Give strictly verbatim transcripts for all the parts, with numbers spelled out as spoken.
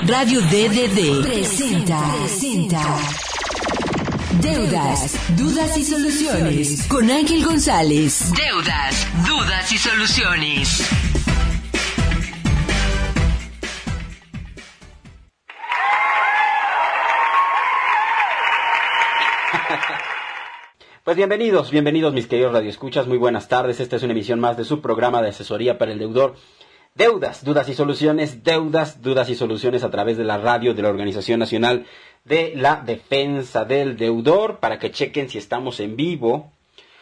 Radio D D D presenta, presenta Deudas, Dudas y Soluciones con Ángel González. Deudas, Dudas y Soluciones. Pues bienvenidos, bienvenidos mis queridos radioescuchas, muy buenas tardes. Esta es una emisión más de su programa de asesoría para el deudor. Deudas, Dudas y Soluciones, Deudas, Dudas y Soluciones a través de la radio de la Organización Nacional de la Defensa del Deudor, para que chequen si estamos en vivo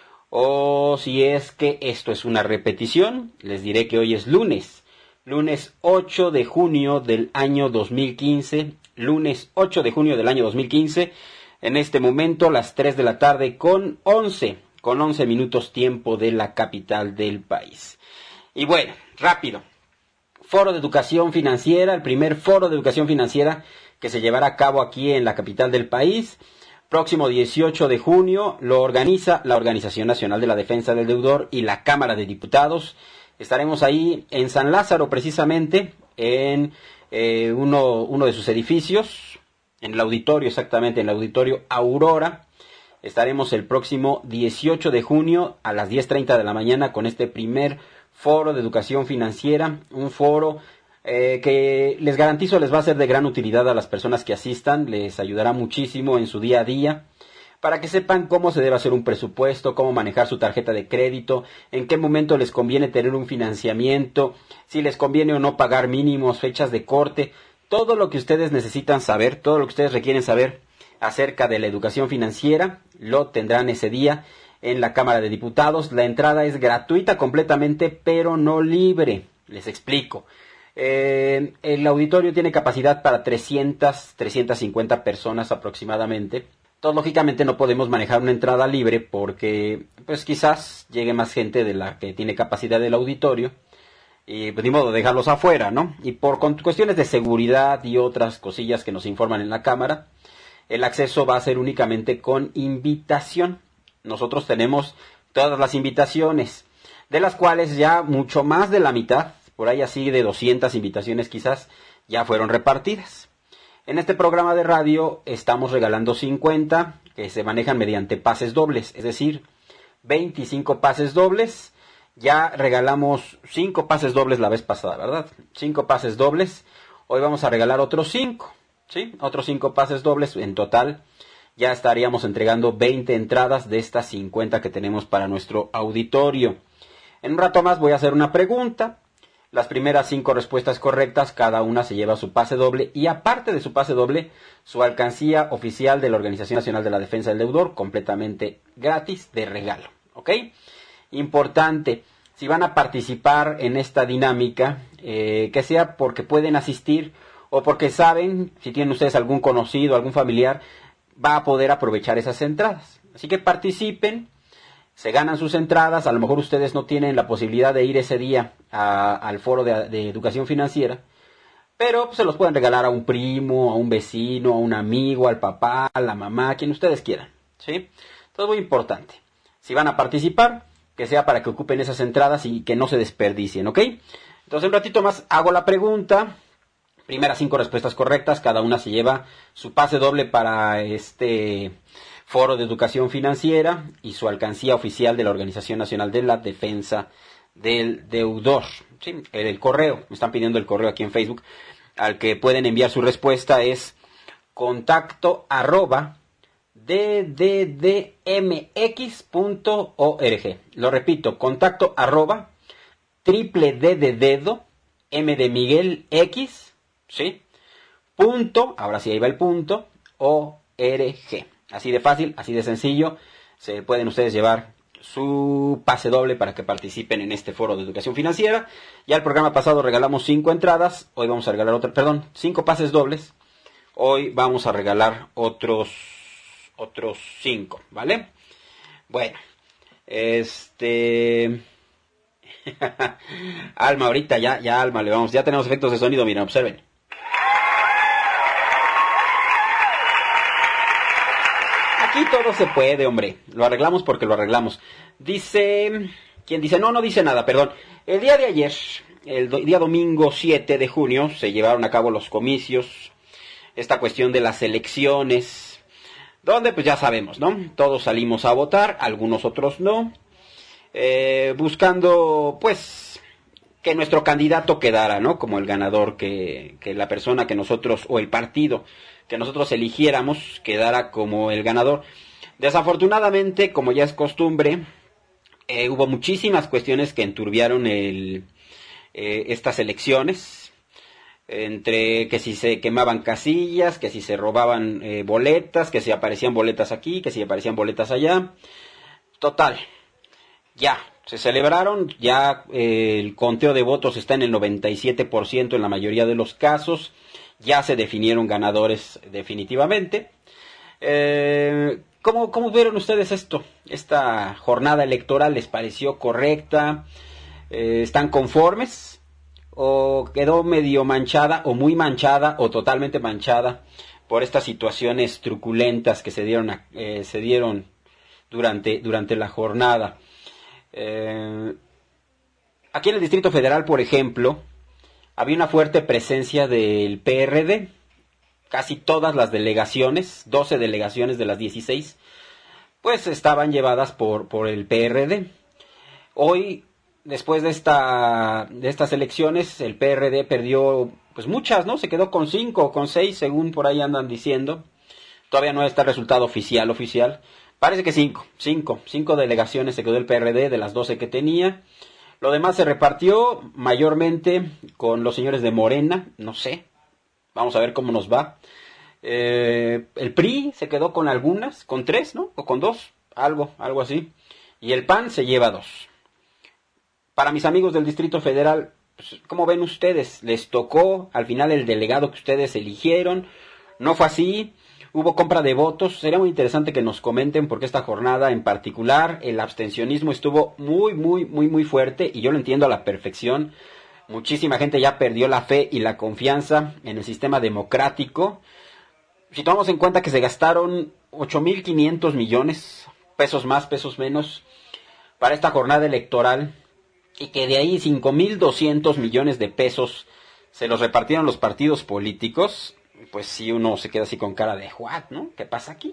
o si es que esto es una repetición. Les diré que hoy es lunes, lunes ocho de junio del año dos mil quince, lunes ocho de junio del año dos mil quince, en este momento las tres de la tarde con once, con once minutos tiempo de la capital del país. Y bueno, rápido. Foro de Educación Financiera, el primer foro de educación financiera que se llevará a cabo aquí en la capital del país. Próximo dieciocho de junio lo organiza la Organización Nacional de la Defensa del Deudor y la Cámara de Diputados. Estaremos ahí en San Lázaro, precisamente, en eh, uno, uno de sus edificios, en el auditorio, exactamente, en el auditorio Aurora. Estaremos el próximo dieciocho de junio a las diez treinta de la mañana con este primer foro de educación financiera, un foro eh, que les garantizo les va a ser de gran utilidad a las personas que asistan, les ayudará muchísimo en su día a día, para que sepan cómo se debe hacer un presupuesto, cómo manejar su tarjeta de crédito, en qué momento les conviene tener un financiamiento, si les conviene o no pagar mínimos, fechas de corte, todo lo que ustedes necesitan saber, todo lo que ustedes requieren saber acerca de la educación financiera, lo tendrán ese día en la Cámara de Diputados. La entrada es gratuita completamente, pero no libre. Les explico. Eh, el auditorio tiene capacidad para trescientas, trescientas cincuenta personas aproximadamente. Entonces, lógicamente, no podemos manejar una entrada libre porque, pues, quizás llegue más gente de la que tiene capacidad del auditorio. Y pues ni modo de dejarlos afuera, ¿no? Y por cuestiones de seguridad y otras cosillas que nos informan en la Cámara, el acceso va a ser únicamente con invitación. Nosotros tenemos todas las invitaciones, de las cuales ya mucho más de la mitad, por ahí así de doscientas invitaciones quizás, ya fueron repartidas. En este programa de radio estamos regalando cincuenta, que se manejan mediante pases dobles, es decir, veinticinco pases dobles. Ya regalamos cinco pases dobles la vez pasada, ¿verdad? cinco pases dobles. Hoy vamos a regalar otros cinco, ¿sí? Otros cinco pases dobles. En total ya estaríamos entregando veinte entradas de estas cincuenta que tenemos para nuestro auditorio. En un rato más voy a hacer una pregunta. Las primeras cinco respuestas correctas, cada una se lleva su pase doble. Y aparte de su pase doble, su alcancía oficial de la Organización Nacional de la Defensa del Deudor, completamente gratis, de regalo. ¿Ok? Importante, si van a participar en esta dinámica, eh, que sea porque pueden asistir o porque saben, si tienen ustedes algún conocido, algún familiar, va a poder aprovechar esas entradas. Así que participen, se ganan sus entradas. A lo mejor ustedes no tienen la posibilidad de ir ese día a, al foro de, de educación financiera, pero pues, se los pueden regalar a un primo, a un vecino, a un amigo, al papá, a la mamá, a quien ustedes quieran, ¿sí? Todo muy importante. Si van a participar, que sea para que ocupen esas entradas y que no se desperdicien, ¿ok? Entonces un ratito más hago la pregunta. Primeras cinco respuestas correctas, cada una se lleva su pase doble para este foro de educación financiera y su alcancía oficial de la Organización Nacional de la Defensa del Deudor. ¿Sí? El, el correo, me están pidiendo el correo aquí en Facebook, al que pueden enviar su respuesta es contacto arroba d d d m x punto org. Lo repito, contacto arroba triple d de dedo, m de Miguel, x, ¿sí? Punto, ahora sí ahí va el punto, org. Así de fácil, así de sencillo, se pueden ustedes llevar su pase doble para que participen en este foro de educación financiera. Ya el programa pasado regalamos cinco entradas, hoy vamos a regalar otra, perdón, cinco pases dobles. Hoy vamos a regalar otros otros cinco, ¿vale? Bueno, este Alma, ahorita ya, ya Alma, le vamos, ya tenemos efectos de sonido, miren, observen. Aquí todo se puede, hombre, lo arreglamos porque lo arreglamos. Dice, ¿quién dice? No, no dice nada, perdón. El día de ayer, el do- día domingo siete de junio se llevaron a cabo los comicios, esta cuestión de las elecciones, donde pues ya sabemos, ¿no? Todos salimos a votar, algunos otros no, eh, buscando pues que nuestro candidato quedara, ¿no? Como el ganador, que, que la persona que nosotros, o el partido que nosotros eligiéramos, quedara como el ganador. Desafortunadamente, como ya es costumbre, eh, hubo muchísimas cuestiones que enturbiaron el, eh, estas elecciones, entre que si se quemaban casillas, que si se robaban eh, boletas, que si aparecían boletas aquí, que si aparecían boletas allá. Total, ya, se celebraron, ya eh, el conteo de votos está en el noventa y siete por ciento en la mayoría de los casos, ya se definieron ganadores definitivamente. Eh, ¿cómo, ¿Cómo vieron ustedes esto? ¿Esta jornada electoral les pareció correcta? Eh, ¿Están conformes? ¿O quedó medio manchada, o muy manchada, o totalmente manchada por estas situaciones truculentas que se dieron, a, eh, se dieron durante, durante la jornada? Eh, aquí en el Distrito Federal, por ejemplo, había una fuerte presencia del P R D. Casi todas las delegaciones, doce delegaciones de las dieciséis, pues estaban llevadas por, por el P R D. Hoy, después de, esta, de estas elecciones, el P R D perdió pues muchas, ¿no? Se quedó con cinco o con seis, según por ahí andan diciendo. Todavía no está el resultado oficial, oficial. Parece que cinco, cinco, cinco delegaciones se quedó el P R D de las doce que tenía. Lo demás se repartió mayormente con los señores de Morena, no sé. Vamos a ver cómo nos va. Eh, el P R I se quedó con algunas, con tres, ¿no? O con dos, algo, algo así. Y el P A N se lleva dos. Para mis amigos del Distrito Federal, pues, ¿cómo ven ustedes? ¿Les tocó al final el delegado que ustedes eligieron? ¿No fue así? ¿Hubo compra de votos? Sería muy interesante que nos comenten, porque esta jornada en particular, el abstencionismo estuvo muy, muy, muy, muy fuerte, y yo lo entiendo a la perfección. Muchísima gente ya perdió la fe y la confianza en el sistema democrático. Si tomamos en cuenta que se gastaron ocho mil quinientos millones, pesos más, pesos menos, para esta jornada electoral, y que de ahí cinco mil doscientos millones de pesos se los repartieron los partidos políticos, pues sí, uno se queda así con cara de ¿what? ¿No? ¿Qué pasa aquí?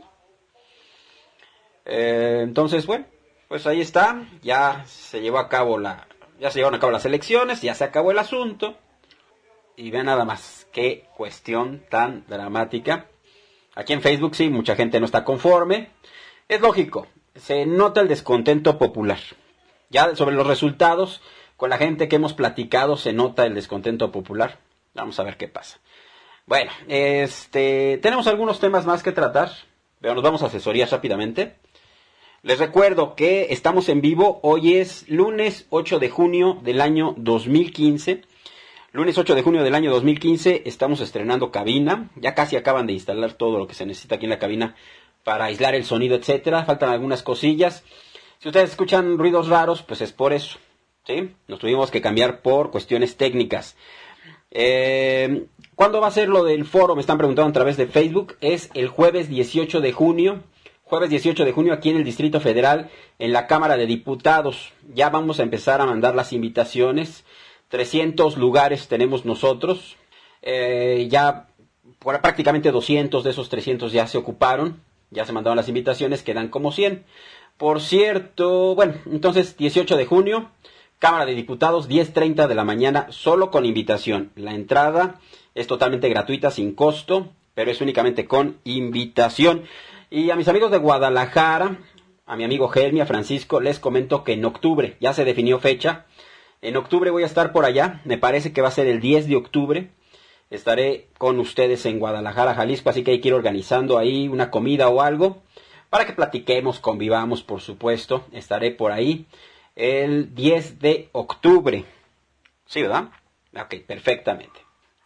Eh, entonces, bueno, pues ahí está, ya se llevó a cabo la... Ya se llevaron a cabo las elecciones, ya se acabó el asunto. Y vean nada más, qué cuestión tan dramática. Aquí en Facebook sí, mucha gente no está conforme. Es lógico, se nota el descontento popular. Ya sobre los resultados, con la gente que hemos platicado, se nota el descontento popular. Vamos a ver qué pasa. Bueno, este, tenemos algunos temas más que tratar, pero nos vamos a asesorías rápidamente. Les recuerdo que estamos en vivo, hoy es lunes ocho de junio del año dos mil quince. Lunes ocho de junio del año dos mil quince, estamos estrenando cabina. Ya casi acaban de instalar todo lo que se necesita aquí en la cabina para aislar el sonido, etcétera. Faltan algunas cosillas. Si ustedes escuchan ruidos raros, pues es por eso, ¿sí? Nos tuvimos que cambiar por cuestiones técnicas. Eh, ¿Cuándo va a ser lo del foro? Me están preguntando a través de Facebook. Es el jueves dieciocho de junio. Jueves dieciocho de junio aquí en el Distrito Federal, en la Cámara de Diputados. Ya vamos a empezar a mandar las invitaciones. trescientos lugares tenemos nosotros. Eh, ya por prácticamente doscientos de esos trescientos ya se ocuparon. Ya se mandaron las invitaciones, quedan como cien. Por cierto, bueno, entonces dieciocho de junio, Cámara de Diputados, diez treinta de la mañana, solo con invitación. La entrada es totalmente gratuita, sin costo, pero es únicamente con invitación. Y a mis amigos de Guadalajara, a mi amigo Helmi, a Francisco, les comento que en octubre, ya se definió fecha, en octubre voy a estar por allá, me parece que va a ser el diez de octubre, estaré con ustedes en Guadalajara, Jalisco, así que hay que ir organizando ahí una comida o algo, para que platiquemos, convivamos, por supuesto, estaré por ahí el diez de octubre, ¿sí, verdad? Ok, perfectamente.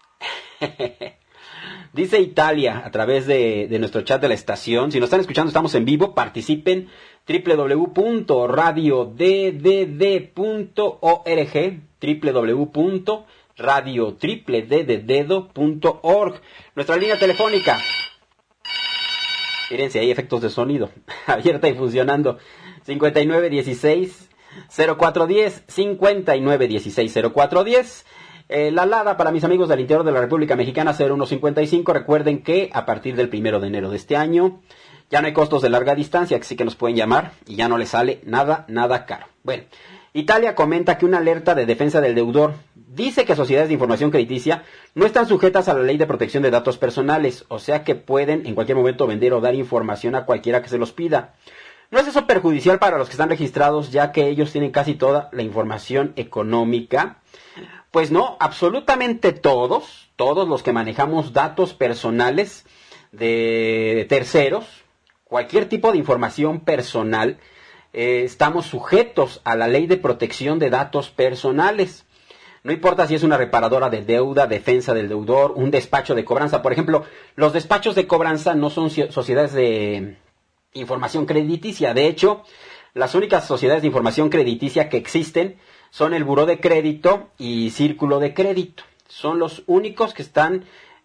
Dice Italia a través de, de nuestro chat de la estación. Si nos están escuchando, estamos en vivo. Participen. doble u doble u doble u punto radio d d d punto org doble u doble u doble u punto radio d d d punto org. Nuestra línea telefónica. Miren si hay efectos de sonido. Abierta y funcionando. cincuenta y nueve dieciséis cero cuatro uno cero, cinco nueve uno seis, cero cuatro uno cero. Eh, la Lada para mis amigos del interior de la República Mexicana, cero uno cinco cinco. Recuerden que a partir del primero de enero de este año ya no hay costos de larga distancia, así que nos pueden llamar y ya no les sale nada, nada caro. Bueno, Italia comenta que una alerta de defensa del deudor dice que sociedades de información crediticia no están sujetas a la ley de protección de datos personales, o sea que pueden en cualquier momento vender o dar información a cualquiera que se los pida. ¿No es eso perjudicial para los que están registrados, ya que ellos tienen casi toda la información económica? Pues no, absolutamente todos, todos los que manejamos datos personales de terceros, cualquier tipo de información personal, eh, estamos sujetos a la ley de protección de datos personales. No importa si es una reparadora de deuda, defensa del deudor, un despacho de cobranza. Por ejemplo, los despachos de cobranza no son sociedades de información crediticia. De hecho, las únicas sociedades de información crediticia que existen son el Buró de Crédito y Círculo de Crédito. Son los únicos que están,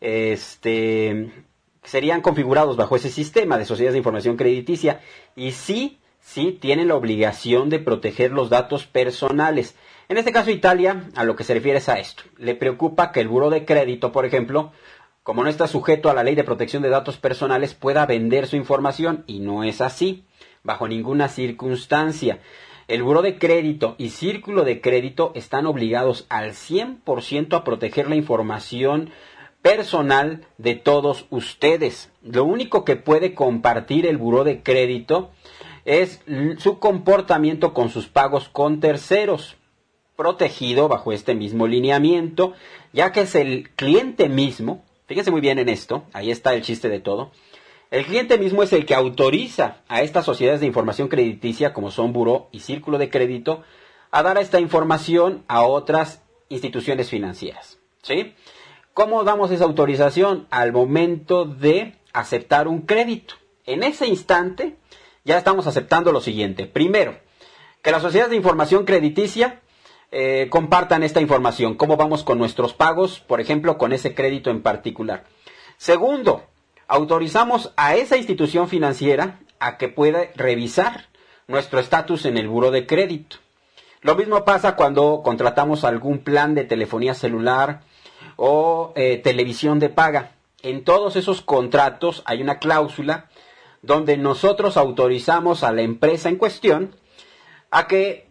este, serían configurados bajo ese sistema de sociedades de información crediticia. Y sí, sí tienen la obligación de proteger los datos personales. En este caso, Italia, a lo que se refiere es a esto. Le preocupa que el Buró de Crédito, por ejemplo, como no está sujeto a la ley de protección de datos personales, pueda vender su información. Y no es así, bajo ninguna circunstancia. El Buró de Crédito y Círculo de Crédito están obligados al cien por ciento a proteger la información personal de todos ustedes. Lo único que puede compartir el Buró de Crédito es su comportamiento con sus pagos con terceros, protegido bajo este mismo lineamiento, ya que es el cliente mismo, fíjense muy bien en esto, ahí está el chiste de todo. El cliente mismo es el que autoriza a estas sociedades de información crediticia, como son Buró y Círculo de Crédito, a dar esta información a otras instituciones financieras, ¿sí? ¿Cómo damos esa autorización? Al momento de aceptar un crédito. En ese instante ya estamos aceptando lo siguiente. Primero, que las sociedades de información crediticia eh, compartan esta información. ¿Cómo vamos con nuestros pagos? Por ejemplo, con ese crédito en particular. Segundo, autorizamos a esa institución financiera a que pueda revisar nuestro estatus en el Buró de Crédito. Lo mismo pasa cuando contratamos algún plan de telefonía celular o eh, televisión de paga. En todos esos contratos hay una cláusula donde nosotros autorizamos a la empresa en cuestión a que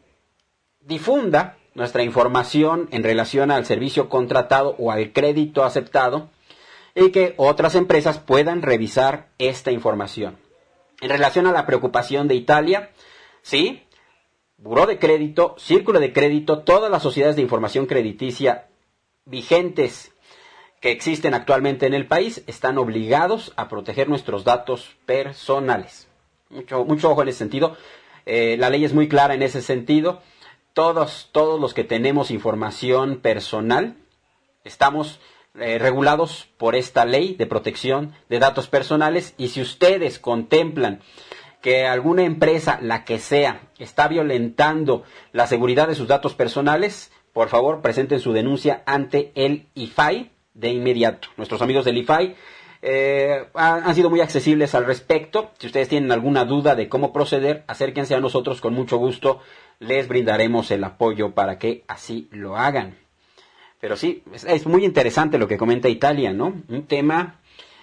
difunda nuestra información en relación al servicio contratado o al crédito aceptado, y que otras empresas puedan revisar esta información. En relación a la preocupación de Italia, sí, Buró de Crédito, Círculo de Crédito, todas las sociedades de información crediticia vigentes que existen actualmente en el país están obligados a proteger nuestros datos personales. Mucho, mucho ojo en ese sentido. Eh, la ley es muy clara en ese sentido. Todos, todos los que tenemos información personal estamos Eh, regulados por esta ley de protección de datos personales, y si ustedes contemplan que alguna empresa, la que sea, está violentando la seguridad de sus datos personales, por favor presenten su denuncia ante el I F A I de inmediato. Nuestros amigos del I F A I eh, han sido muy accesibles al respecto. Si ustedes tienen alguna duda de cómo proceder, acérquense a nosotros, con mucho gusto les brindaremos el apoyo para que así lo hagan. Pero sí, es, es muy interesante lo que comenta Italia, ¿no? Un tema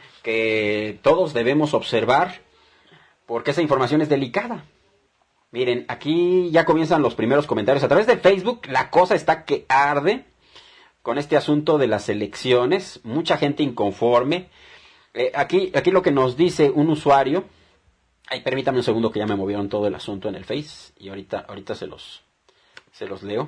que todos debemos observar, porque esa información es delicada. Miren, aquí ya comienzan los primeros comentarios. A través de Facebook la cosa está que arde con este asunto de las elecciones. Mucha gente inconforme. Eh, aquí, aquí lo que nos dice un usuario. Ay, permítame un segundo que ya me movieron todo el asunto en el Face. Y ahorita, ahorita se los, se los leo.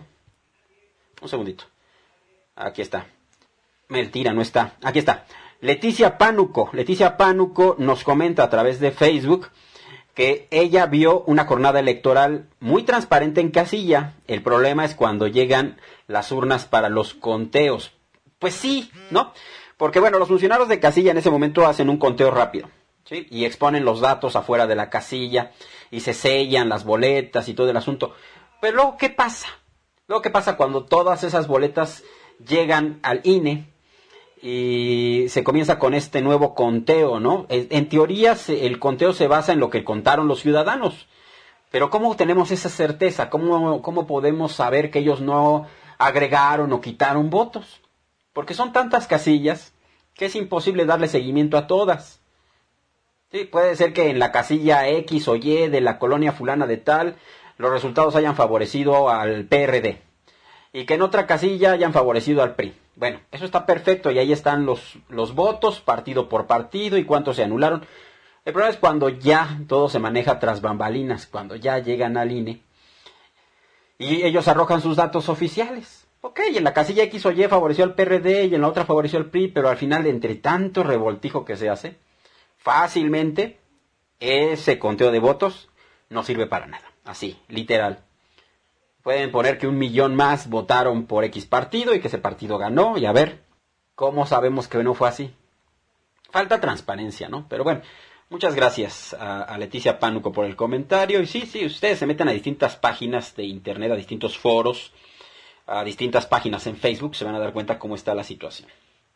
Un segundito. Aquí está. Mentira, no está. Aquí está. Leticia Pánuco. Leticia Pánuco nos comenta a través de Facebook que ella vio una jornada electoral muy transparente en casilla. El problema es cuando llegan las urnas para los conteos. Pues sí, ¿no? Porque bueno, los funcionarios de casilla en ese momento hacen un conteo rápido, ¿sí? Y exponen los datos afuera de la casilla y se sellan las boletas y todo el asunto. Pero luego, ¿qué pasa? Luego, ¿qué pasa cuando todas esas boletas llegan al I N E y se comienza con este nuevo conteo, ¿no? En teoría el conteo se basa en lo que contaron los ciudadanos, Pero ¿cómo tenemos esa certeza? ¿Cómo, cómo podemos saber que ellos no agregaron o quitaron votos? Porque son tantas casillas que es imposible darle seguimiento a todas. Sí, puede ser que en la casilla X o Y de la colonia fulana de tal, los resultados hayan favorecido al P R D. Y que en otra casilla hayan favorecido al P R I. Bueno, eso está perfecto y ahí están los, los votos, partido por partido y cuántos se anularon. El problema es cuando ya todo se maneja tras bambalinas, cuando ya llegan al I N E y ellos arrojan sus datos oficiales. Ok, en la casilla X o Y favoreció al P R D y en la otra favoreció al P R I, pero al final, entre tanto revoltijo que se hace, fácilmente ese conteo de votos no sirve para nada. Así, literal. Pueden poner que un millón más votaron por X partido y que ese partido ganó, y a ver, ¿cómo sabemos que no fue así? Falta transparencia, ¿no? Pero bueno, muchas gracias a, a Leticia Pánuco por el comentario. Y sí, sí, ustedes se meten a distintas páginas de internet, a distintos foros, a distintas páginas en Facebook, se van a dar cuenta cómo está la situación.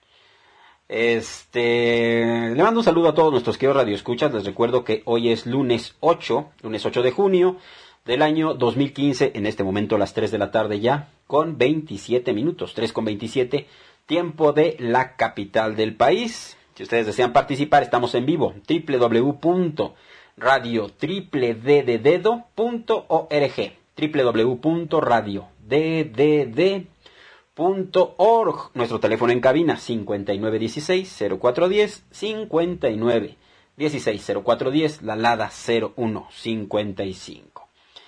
Este, le mando un saludo a todos nuestros queridos radioescuchas. Les recuerdo que hoy es lunes ocho, lunes ocho de junio del año dos mil quince, en este momento las tres de la tarde ya, con veintisiete minutos, tres con veintisiete, tiempo de la capital del país. Si ustedes desean participar, estamos en vivo, doble u doble u doble u punto radio triple d de dedo punto org, doble u doble u doble u punto radio d d d punto org. Nuestro teléfono en cabina, cincuenta y nueve dieciséis cero cuatro diez, cincuenta y nueve dieciséis cero cuatro diez, la LADA cero uno cincuenta y cinco.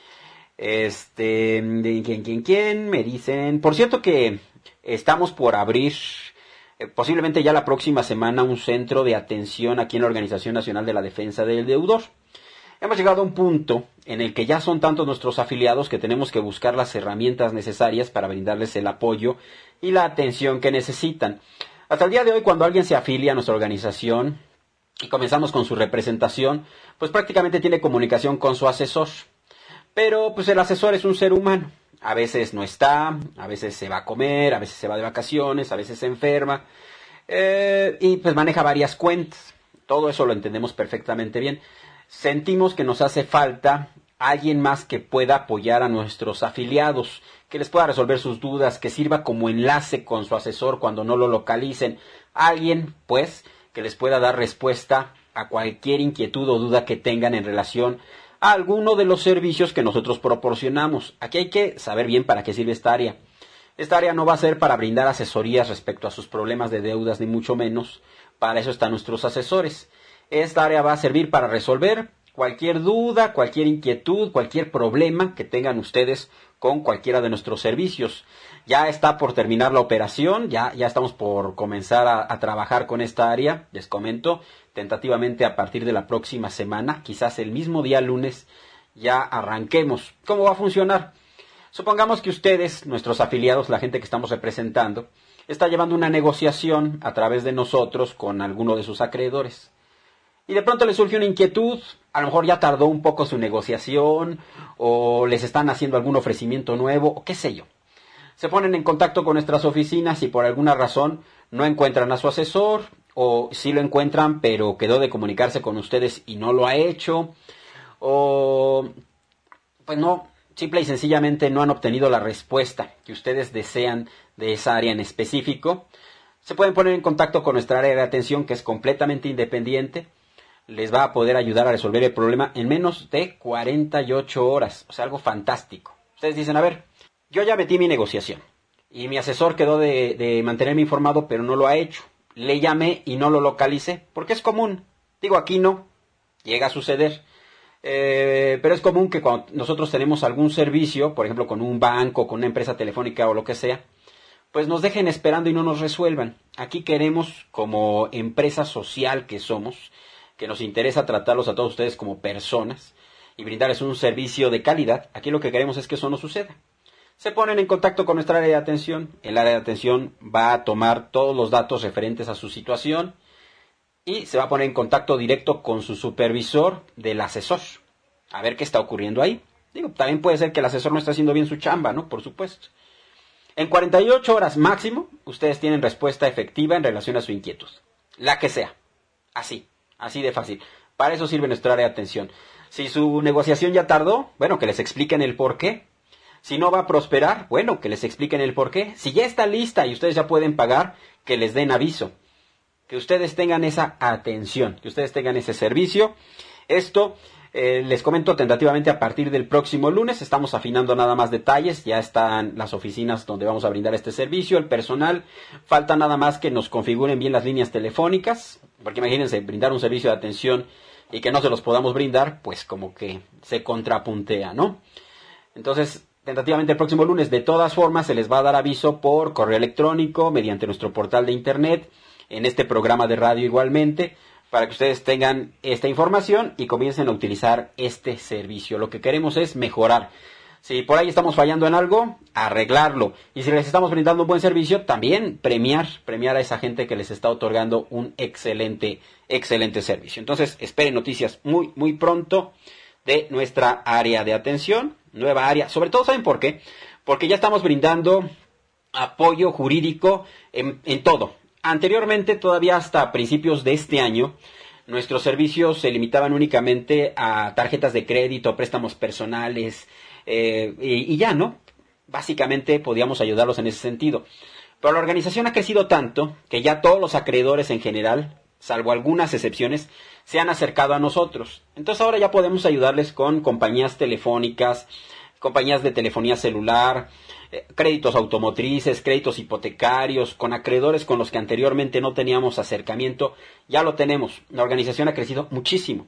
Este, ¿quién, quién, quién? Me dicen, por cierto que estamos por abrir, eh, posiblemente ya la próxima semana, un centro de atención aquí en la Organización Nacional de la Defensa del Deudor. Hemos llegado a un punto en el que ya son tantos nuestros afiliados que tenemos que buscar las herramientas necesarias para brindarles el apoyo y la atención que necesitan. Hasta el día de hoy, cuando alguien se afilia a nuestra organización y comenzamos con su representación, pues prácticamente tiene comunicación con su asesor. Pero pues el asesor es un ser humano. A veces no está, a veces se va a comer, a veces se va de vacaciones, a veces se enferma. Eh, y pues maneja varias cuentas. Todo eso lo entendemos perfectamente bien. Sentimos que nos hace falta alguien más que pueda apoyar a nuestros afiliados, que les pueda resolver sus dudas, que sirva como enlace con su asesor cuando no lo localicen. Alguien, pues, que les pueda dar respuesta a cualquier inquietud o duda que tengan en relación a alguno de los servicios que nosotros proporcionamos. Aquí hay que saber bien para qué sirve esta área. Esta área no va a ser para brindar asesorías respecto a sus problemas de deudas, ni mucho menos. Para eso están nuestros asesores. Esta área va a servir para resolver cualquier duda, cualquier inquietud, cualquier problema que tengan ustedes con cualquiera de nuestros servicios. Ya está por terminar la operación, ya, ya estamos por comenzar a, a trabajar con esta área, les comento, tentativamente a partir de la próxima semana, quizás el mismo día lunes, ya arranquemos. ¿Cómo va a funcionar? Supongamos que ustedes, nuestros afiliados, la gente que estamos representando, está llevando una negociación a través de nosotros con alguno de sus acreedores. Y de pronto les surge una inquietud, a lo mejor ya tardó un poco su negociación, o les están haciendo algún ofrecimiento nuevo, o qué sé yo. Se ponen en contacto con nuestras oficinas y por alguna razón no encuentran a su asesor, o sí lo encuentran pero quedó de comunicarse con ustedes y no lo ha hecho, o pues no, simple y sencillamente no han obtenido la respuesta que ustedes desean de esa área en específico. Se pueden poner en contacto con nuestra área de atención, que es completamente independiente. Les va a poder ayudar a resolver el problema en menos de cuarenta y ocho horas. O sea, algo fantástico. Ustedes dicen, a ver, yo ya metí mi negociación y mi asesor quedó de, de mantenerme informado, pero no lo ha hecho. Le llamé y no lo localicé, porque es común. Digo, aquí no, llega a suceder. Eh, pero es común que cuando nosotros tenemos algún servicio, por ejemplo con un banco, con una empresa telefónica o lo que sea, pues nos dejen esperando y no nos resuelvan. Aquí queremos, como empresa social que somos, que nos interesa tratarlos a todos ustedes como personas y brindarles un servicio de calidad, aquí lo que queremos es que eso no suceda. Se ponen en contacto con nuestra área de atención, el área de atención va a tomar todos los datos referentes a su situación y se va a poner en contacto directo con su supervisor del asesor, a ver qué está ocurriendo ahí. Digo, también puede ser que el asesor no está haciendo bien su chamba, ¿no? Por supuesto. En cuarenta y ocho horas máximo, ustedes tienen respuesta efectiva en relación a su inquietud, la que sea, así. Así de fácil. Para eso sirve nuestra área de atención. Si su negociación ya tardó, bueno, que les expliquen el por qué. Si no va a prosperar, bueno, que les expliquen el por qué. Si ya está lista y ustedes ya pueden pagar, que les den aviso. Que ustedes tengan esa atención, que ustedes tengan ese servicio. Esto, eh, les comento tentativamente a partir del próximo lunes. Estamos afinando nada más detalles. Ya están las oficinas donde vamos a brindar este servicio, el personal. Falta nada más que nos configuren bien las líneas telefónicas. Porque imagínense, brindar un servicio de atención y que no se los podamos brindar, pues como que se contrapuntea, ¿no? Entonces, tentativamente el próximo lunes, de todas formas, se les va a dar aviso por correo electrónico, mediante nuestro portal de internet, en este programa de radio igualmente, para que ustedes tengan esta información y comiencen a utilizar este servicio. Lo que queremos es mejorar. Si por ahí estamos fallando en algo, arreglarlo. Y si les estamos brindando un buen servicio, también premiar, premiar a esa gente que les está otorgando un excelente, excelente servicio. Entonces, esperen noticias muy, muy pronto de nuestra área de atención, nueva área. Sobre todo, ¿saben por qué? Porque ya estamos brindando apoyo jurídico en, en todo. Anteriormente, todavía hasta principios de este año, nuestros servicios se limitaban únicamente a tarjetas de crédito, préstamos personales, eh, y, y ya, ¿no? Básicamente podíamos ayudarlos en ese sentido. Pero la organización ha crecido tanto que ya todos los acreedores en general, salvo algunas excepciones, se han acercado a nosotros. Entonces ahora ya podemos ayudarles con compañías telefónicas, compañías de telefonía celular, eh, créditos automotrices, créditos hipotecarios, con acreedores con los que anteriormente no teníamos acercamiento. Ya lo tenemos. La organización ha crecido muchísimo.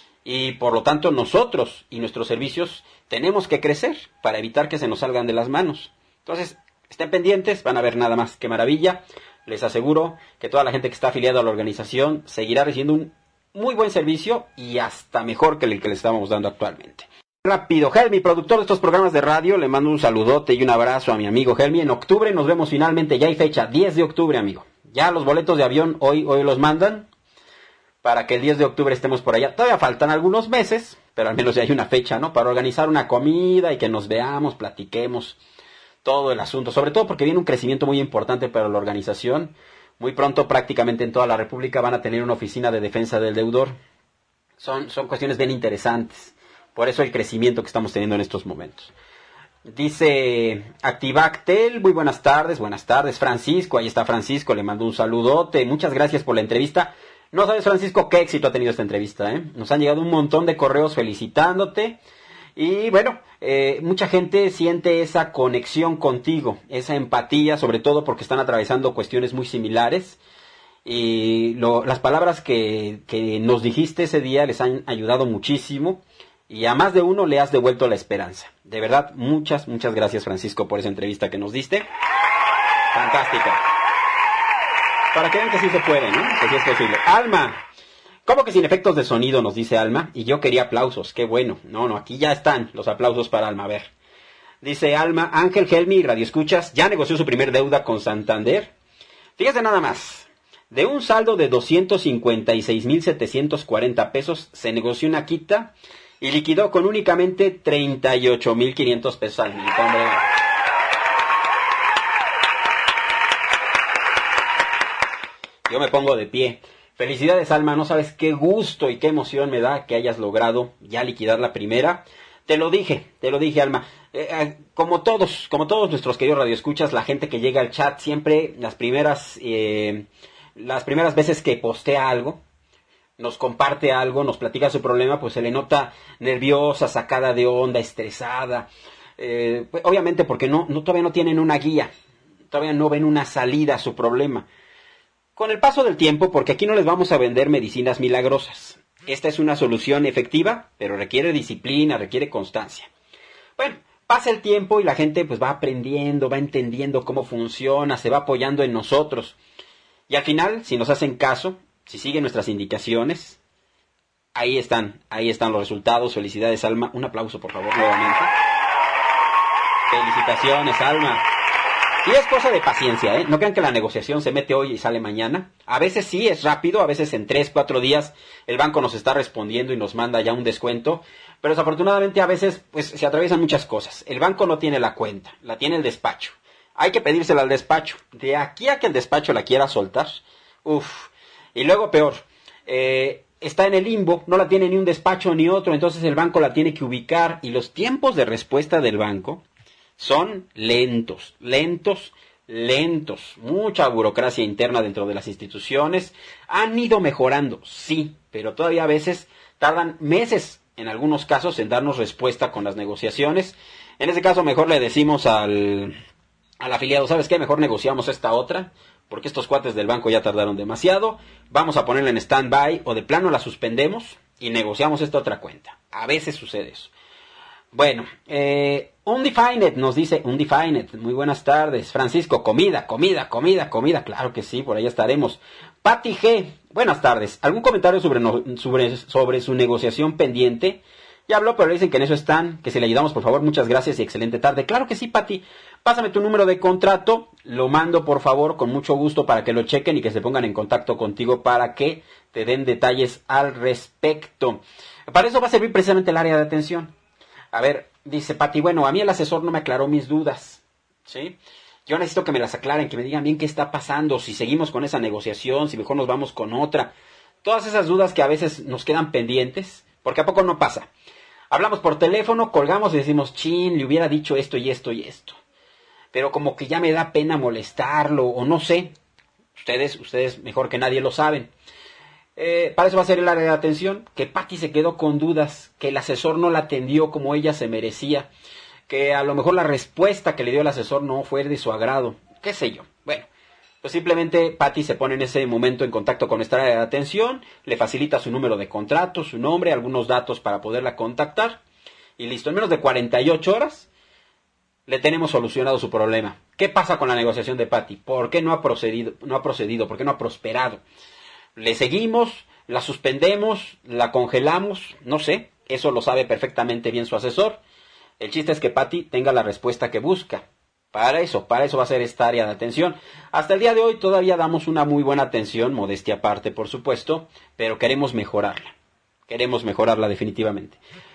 Y por lo tanto nosotros y nuestros servicios tenemos que crecer para evitar que se nos salgan de las manos. Entonces, estén pendientes, van a ver nada más. Qué maravilla. Les aseguro que toda la gente que está afiliada a la organización seguirá recibiendo un muy buen servicio y hasta mejor que el que le estamos dando actualmente. Rápido, Helmi, productor de estos programas de radio, le mando un saludote y un abrazo a mi amigo Helmi. En octubre nos vemos finalmente, ya hay fecha, diez de octubre, amigo. Ya los boletos de avión hoy, hoy los mandan para que el diez de octubre estemos por allá. Todavía faltan algunos meses, pero al menos ya hay una fecha, ¿no? Para organizar una comida y que nos veamos, platiquemos todo el asunto. Sobre todo porque viene un crecimiento muy importante para la organización. Muy pronto, prácticamente en toda la República, van a tener una oficina de defensa del deudor. Son, son cuestiones bien interesantes. Por eso el crecimiento que estamos teniendo en estos momentos. Dice Activactel, muy buenas tardes, buenas tardes. Francisco, ahí está Francisco, le mando un saludote. Muchas gracias por la entrevista. No sabes, Francisco, qué éxito ha tenido esta entrevista, ¿eh? Nos han llegado un montón de correos felicitándote. Y bueno, eh, mucha gente siente esa conexión contigo, esa empatía, sobre todo porque están atravesando cuestiones muy similares. Y lo, las palabras que, que nos dijiste ese día les han ayudado muchísimo. Y a más de uno le has devuelto la esperanza. De verdad, muchas, muchas gracias, Francisco, por esa entrevista que nos diste. Fantástica. Para que vean que sí se puede, ¿no? Que sí es posible. Alma. ¿Cómo que sin efectos de sonido? Nos dice Alma. Y yo quería aplausos. Qué bueno. No, no, aquí ya están los aplausos para Alma. A ver. Dice Alma, Ángel Helmi, Radio Escuchas, ya negoció su primer deuda con Santander. Fíjese nada más. De un saldo de doscientos cincuenta y seis mil setecientos cuarenta pesos, se negoció una quita y liquidó con únicamente treinta y ocho mil quinientos pesos al mes. Hombre. Yo me pongo de pie. Felicidades, Alma, no sabes qué gusto y qué emoción me da que hayas logrado ya liquidar la primera. Te lo dije, te lo dije, Alma. Eh, eh, como todos, como todos nuestros queridos radioescuchas, la gente que llega al chat siempre, las primeras, eh, las primeras veces que postea algo, nos comparte algo, nos platica su problema, pues se le nota nerviosa, sacada de onda, estresada. Eh, pues, obviamente porque no, no, todavía no tienen una guía, todavía no ven una salida a su problema. Con el paso del tiempo, porque aquí no les vamos a vender medicinas milagrosas. Esta es una solución efectiva, pero requiere disciplina, requiere constancia. Bueno, pasa el tiempo y la gente pues va aprendiendo, va entendiendo cómo funciona, se va apoyando en nosotros. Y al final, si nos hacen caso, si siguen nuestras indicaciones, ahí están, ahí están los resultados. Felicidades, Alma. Un aplauso, por favor, nuevamente. Felicitaciones, Alma. Y es cosa de paciencia, ¿eh? No crean que la negociación se mete hoy y sale mañana. A veces sí es rápido, a veces en tres, cuatro días el banco nos está respondiendo y nos manda ya un descuento. Pero desafortunadamente a veces pues se atraviesan muchas cosas. El banco no tiene la cuenta, la tiene el despacho. Hay que pedírsela al despacho. De aquí a que el despacho la quiera soltar, uff. Y luego peor, eh, está en el limbo, no la tiene ni un despacho ni otro, entonces el banco la tiene que ubicar y los tiempos de respuesta del banco son lentos, lentos, lentos. Mucha burocracia interna dentro de las instituciones. Han ido mejorando, sí, pero todavía a veces tardan meses, en algunos casos, en darnos respuesta con las negociaciones. En ese caso, mejor le decimos al, al afiliado, ¿sabes qué? Mejor negociamos esta otra, porque estos cuates del banco ya tardaron demasiado. Vamos a ponerla en stand-by, o de plano la suspendemos y negociamos esta otra cuenta. A veces sucede eso. Bueno, eh, Undefined nos dice, Undefined, muy buenas tardes. Francisco, comida, comida, comida, comida, claro que sí, por ahí estaremos. Pati G, buenas tardes. ¿Algún comentario sobre, no, sobre, sobre su negociación pendiente? Ya habló, pero le dicen que en eso están, que si le ayudamos, por favor, muchas gracias y excelente tarde. Claro que sí, Pati. Pásame tu número de contrato, lo mando, por favor, con mucho gusto para que lo chequen y que se pongan en contacto contigo para que te den detalles al respecto. Para eso va a servir precisamente el área de atención. A ver, dice Pati, bueno, a mí el asesor no me aclaró mis dudas, ¿sí? Yo necesito que me las aclaren, que me digan bien qué está pasando, si seguimos con esa negociación, si mejor nos vamos con otra. Todas esas dudas que a veces nos quedan pendientes, porque a poco no pasa. Hablamos por teléfono, colgamos y decimos, chin, le hubiera dicho esto y esto y esto. Pero como que ya me da pena molestarlo, o no sé. Ustedes, ustedes mejor que nadie lo saben. Eh, para eso va a ser el área de atención, que Pati se quedó con dudas, que el asesor no la atendió como ella se merecía, que a lo mejor la respuesta que le dio el asesor no fue de su agrado, qué sé yo. Bueno, pues simplemente Pati se pone en ese momento en contacto con esta área de atención, le facilita su número de contrato, su nombre, algunos datos para poderla contactar, y listo, en menos de cuarenta y ocho horas le tenemos solucionado su problema. ¿Qué pasa con la negociación de Pati? ¿Por qué no ha procedido, no ha procedido? ¿Por qué no ha prosperado? Le seguimos, la suspendemos, la congelamos, no sé, eso lo sabe perfectamente bien su asesor. El chiste es que Pati tenga la respuesta que busca. Para eso, para eso va a ser esta área de atención. Hasta el día de hoy todavía damos una muy buena atención, modestia aparte por supuesto, pero queremos mejorarla. Queremos mejorarla definitivamente.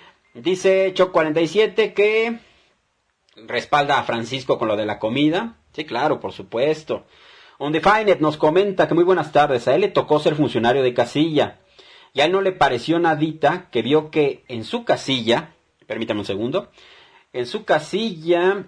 Dice Choc cuarenta y siete que respalda a Francisco con lo de la comida. Sí, claro, por supuesto. Undefined nos comenta que muy buenas tardes, a él le tocó ser funcionario de casilla y a él no le pareció nadita que vio que en su casilla, permítame un segundo, en su casilla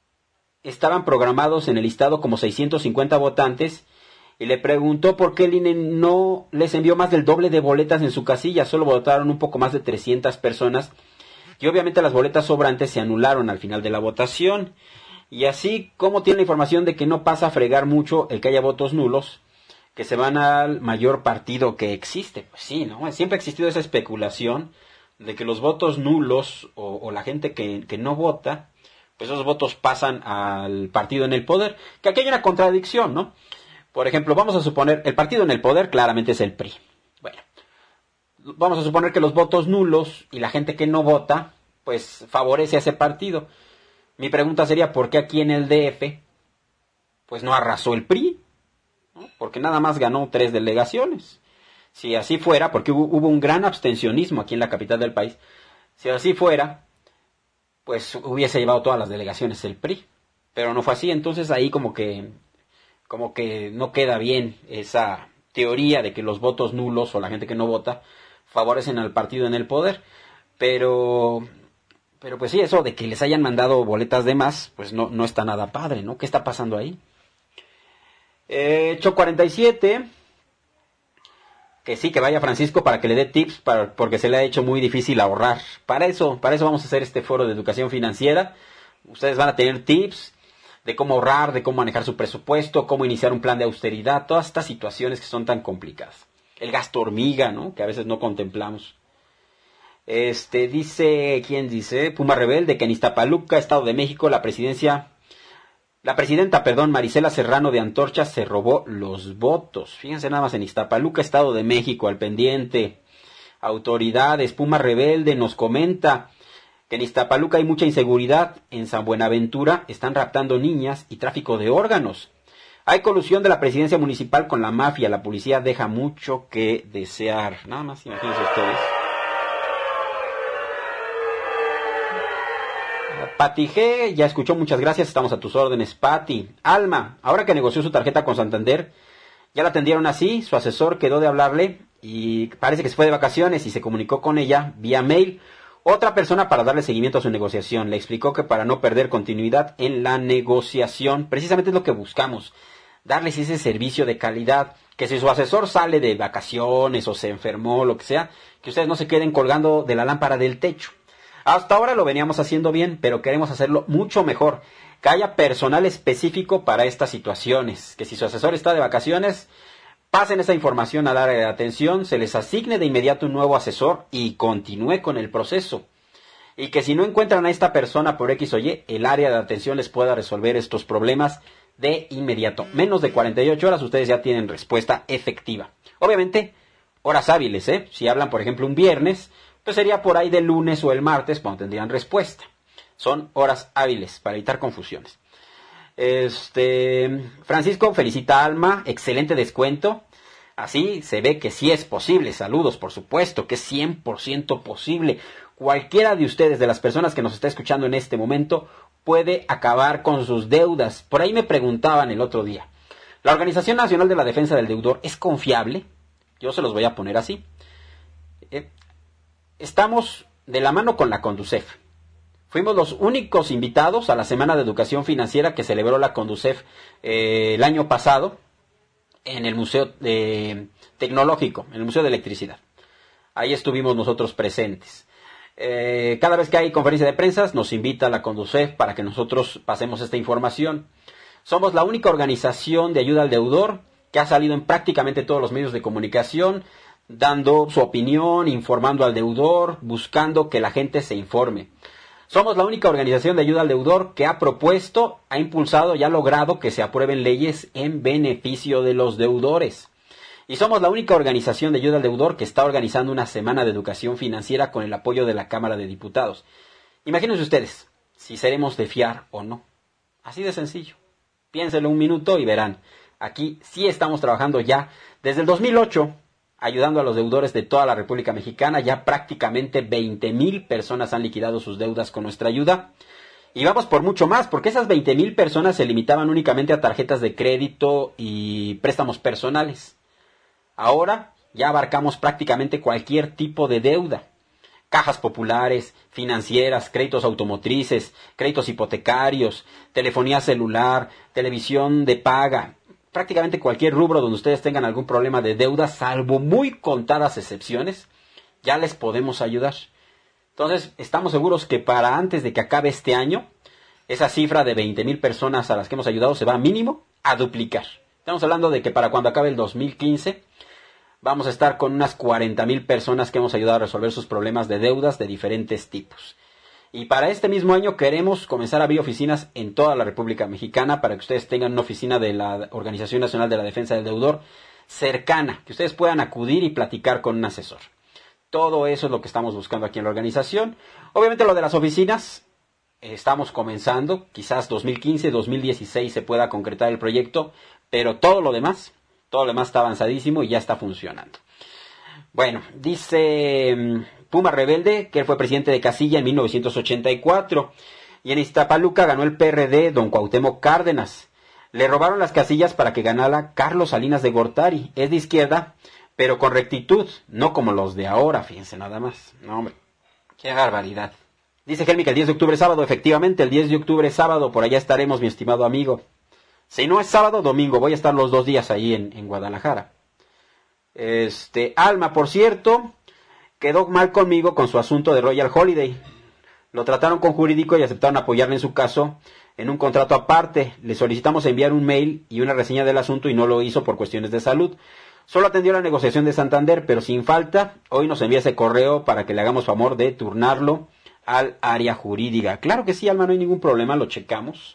estaban programados en el listado como seiscientos cincuenta votantes y le preguntó por qué el I N E no les envió más del doble de boletas en su casilla, solo votaron un poco más de trescientas personas y obviamente las boletas sobrantes se anularon al final de la votación. Y así como tiene la información de que no pasa a fregar mucho el que haya votos nulos, que se van al mayor partido que existe. Pues sí, ¿no? Siempre ha existido esa especulación de que los votos nulos o, o la gente que, que no vota, pues esos votos pasan al partido en el poder. Que aquí hay una contradicción, ¿no? Por ejemplo, vamos a suponer, el partido en el poder claramente es el P R I. Bueno, vamos a suponer que los votos nulos y la gente que no vota, pues favorece a ese partido. Mi pregunta sería, ¿por qué aquí en el D F pues no arrasó el P R I? ¿No? Porque nada más ganó tres delegaciones. Si así fuera, porque hubo, hubo un gran abstencionismo aquí en la capital del país, si así fuera, pues hubiese llevado todas las delegaciones el P R I. Pero no fue así, entonces ahí como que, como que no queda bien esa teoría de que los votos nulos o la gente que no vota favorecen al partido en el poder. Pero... Pero pues sí, eso de que les hayan mandado boletas de más, pues no, no está nada padre, ¿no? ¿Qué está pasando ahí? Eh, Choc cuarenta y siete, que sí, que vaya Francisco para que le dé tips, para, porque se le ha hecho muy difícil ahorrar. Para eso, para eso vamos a hacer este foro de educación financiera. Ustedes van a tener tips de cómo ahorrar, de cómo manejar su presupuesto, cómo iniciar un plan de austeridad, todas estas situaciones que son tan complicadas. El gasto hormiga, ¿no? Que a veces no contemplamos. Este, dice, ¿quién dice? Puma Rebelde, que en Iztapaluca, Estado de México, la presidencia, la presidenta, perdón, Marisela Serrano de Antorcha se robó los votos. Fíjense nada más, en Iztapaluca, Estado de México, al pendiente. Autoridades, Puma Rebelde nos comenta que en Iztapaluca hay mucha inseguridad. En San Buenaventura están raptando niñas y tráfico de órganos. Hay colusión de la presidencia municipal con la mafia. La policía deja mucho que desear. Nada más, imagínense ustedes. Pati G, ya escuchó, muchas gracias, estamos a tus órdenes. Pati, Alma, ahora que negoció su tarjeta con Santander, ya la atendieron así, su asesor quedó de hablarle y parece que se fue de vacaciones y se comunicó con ella vía mail otra persona para darle seguimiento a su negociación. Le explicó que para no perder continuidad en la negociación, precisamente es lo que buscamos, darles ese servicio de calidad, que si su asesor sale de vacaciones o se enfermó, lo que sea, que ustedes no se queden colgando de la lámpara del techo. Hasta ahora lo veníamos haciendo bien, pero queremos hacerlo mucho mejor, que haya personal específico para estas situaciones, que si su asesor está de vacaciones, pasen esa información al área de atención, se les asigne de inmediato un nuevo asesor y continúe con el proceso. Y que si no encuentran a esta persona por X o Y, el área de atención les pueda resolver estos problemas de inmediato. Menos de cuarenta y ocho horas ustedes ya tienen respuesta efectiva. Obviamente, horas hábiles, ¿eh? Si hablan, por ejemplo, un viernes, pues sería por ahí del lunes o el martes cuando tendrían respuesta. Son horas hábiles para evitar confusiones. Este, Francisco felicita a Alma, excelente descuento. Así se ve que sí es posible. Saludos, por supuesto, que es cien por ciento posible. Cualquiera de ustedes, de las personas que nos está escuchando en este momento, puede acabar con sus deudas. Por ahí me preguntaban el otro día, ¿la Organización Nacional de la Defensa del Deudor es confiable? Yo se los voy a poner así. Eh, estamos de la mano con la Conducef. Fuimos los únicos invitados a la Semana de Educación Financiera que celebró la Conducef eh, el año pasado en el Museo eh, Tecnológico, en el Museo de Electricidad. Ahí estuvimos nosotros presentes. Eh, cada vez que hay conferencia de prensa nos invita la Conducef para que nosotros pasemos esta información. Somos la única organización de ayuda al deudor que ha salido en prácticamente todos los medios de comunicación, dando su opinión, informando al deudor, buscando que la gente se informe. Somos la única organización de ayuda al deudor que ha propuesto, ha impulsado y ha logrado que se aprueben leyes en beneficio de los deudores. Y somos la única organización de ayuda al deudor que está organizando una semana de educación financiera con el apoyo de la Cámara de Diputados. Imagínense ustedes si seremos de fiar o no. Así de sencillo. Piénsenlo un minuto y verán. Aquí sí estamos trabajando ya desde el dos mil ocho, ayudando a los deudores de toda la República Mexicana. Ya prácticamente veinte mil personas han liquidado sus deudas con nuestra ayuda. Y vamos por mucho más, porque esas veinte mil personas se limitaban únicamente a tarjetas de crédito y préstamos personales. Ahora ya abarcamos prácticamente cualquier tipo de deuda. Cajas populares, financieras, créditos automotrices, créditos hipotecarios, telefonía celular, televisión de paga. Prácticamente cualquier rubro donde ustedes tengan algún problema de deuda, salvo muy contadas excepciones, ya les podemos ayudar. Entonces, estamos seguros que para antes de que acabe este año, esa cifra de veinte mil personas a las que hemos ayudado se va mínimo a duplicar. Estamos hablando de que para cuando acabe el dos mil quince, vamos a estar con unas cuarenta mil personas que hemos ayudado a resolver sus problemas de deudas de diferentes tipos. Y para este mismo año queremos comenzar a abrir oficinas en toda la República Mexicana para que ustedes tengan una oficina de la Organización Nacional de la Defensa del Deudor cercana, que ustedes puedan acudir y platicar con un asesor. Todo eso es lo que estamos buscando aquí en la organización. Obviamente lo de las oficinas, eh, estamos comenzando, quizás dos mil quince, dos mil dieciséis se pueda concretar el proyecto, pero todo lo demás, todo lo demás está avanzadísimo y ya está funcionando. Bueno, dice Puma Rebelde que él fue presidente de Casilla en mil novecientos ochenta y cuatro y en Iztapaluca ganó el P R D don Cuauhtémoc Cárdenas. Le robaron las casillas para que ganara Carlos Salinas de Gortari. Es de izquierda, pero con rectitud, no como los de ahora, fíjense nada más. No, hombre, qué barbaridad. Dice Helmi que el diez de octubre es sábado, efectivamente, el diez de octubre es sábado, por allá estaremos, mi estimado amigo. Si no es sábado, domingo, voy a estar los dos días ahí en, en Guadalajara. Este, Alma, por cierto, quedó mal conmigo con su asunto de Royal Holiday. Lo trataron con jurídico y aceptaron apoyarle en su caso en un contrato aparte. Le solicitamos enviar un mail y una reseña del asunto y no lo hizo por cuestiones de salud. Solo atendió la negociación de Santander, pero sin falta, hoy nos envía ese correo para que le hagamos favor de turnarlo al área jurídica. Claro que sí, Alma, no hay ningún problema, lo checamos.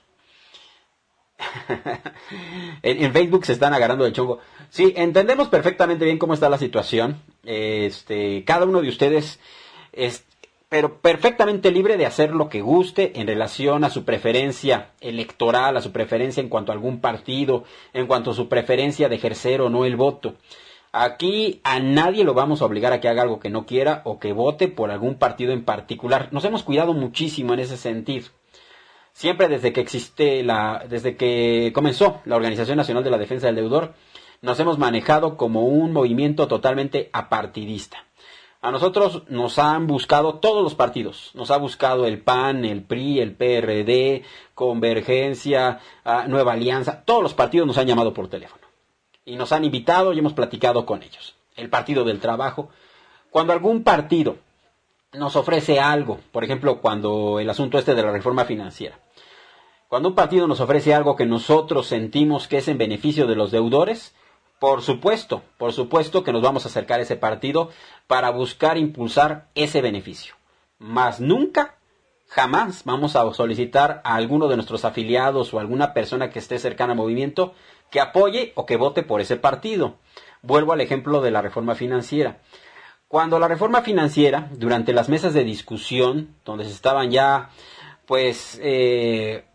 en, en Facebook se están agarrando del chongo. Sí, entendemos perfectamente bien cómo está la situación. Este, cada uno de ustedes es, pero perfectamente libre de hacer lo que guste en relación a su preferencia electoral, a su preferencia en cuanto a algún partido, en cuanto a su preferencia de ejercer o no el voto. Aquí a nadie lo vamos a obligar a que haga algo que no quiera o que vote por algún partido en particular. Nos hemos cuidado muchísimo en ese sentido. Siempre desde que existe la, desde que comenzó la Organización Nacional de la Defensa del Deudor, nos hemos manejado como un movimiento totalmente apartidista. A nosotros nos han buscado todos los partidos, nos ha buscado el P A N, el P R I, el P R D, Convergencia, uh, Nueva Alianza, todos los partidos nos han llamado por teléfono y nos han invitado y hemos platicado con ellos. El Partido del Trabajo, cuando algún partido nos ofrece algo, por ejemplo, cuando el asunto este de la reforma financiera, cuando un partido nos ofrece algo que nosotros sentimos que es en beneficio de los deudores, Por supuesto, por supuesto que nos vamos a acercar a ese partido para buscar impulsar ese beneficio. Mas nunca, jamás vamos a solicitar a alguno de nuestros afiliados o alguna persona que esté cercana al movimiento que apoye o que vote por ese partido. Vuelvo al ejemplo de la reforma financiera. Cuando la reforma financiera, durante las mesas de discusión, donde se estaban ya, pues, eh,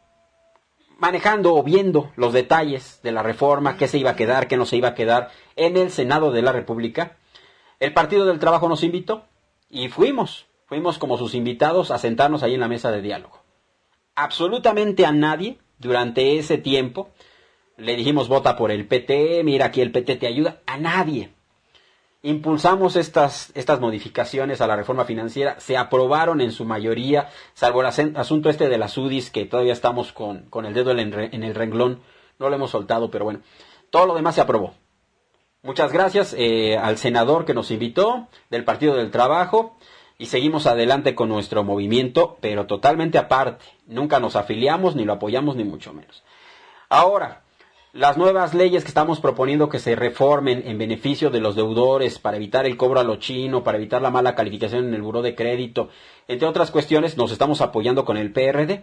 manejando o viendo los detalles de la reforma, qué se iba a quedar, qué no se iba a quedar en el Senado de la República, el Partido del Trabajo nos invitó y fuimos, fuimos como sus invitados a sentarnos ahí en la mesa de diálogo. Absolutamente a nadie durante ese tiempo le dijimos vota por el P T, mira aquí el P T te ayuda, a nadie. Impulsamos estas, estas modificaciones a la reforma financiera, se aprobaron en su mayoría, salvo el asunto este de las U D Is, que todavía estamos con, con el dedo en, en el renglón, no lo hemos soltado, pero bueno, todo lo demás se aprobó. Muchas gracias eh, al senador que nos invitó, del Partido del Trabajo, y seguimos adelante con nuestro movimiento, pero totalmente aparte, nunca nos afiliamos, ni lo apoyamos, ni mucho menos. Ahora, las nuevas leyes que estamos proponiendo que se reformen en beneficio de los deudores para evitar el cobro a lo chino, para evitar la mala calificación en el buró de crédito, entre otras cuestiones, nos estamos apoyando con el P R D,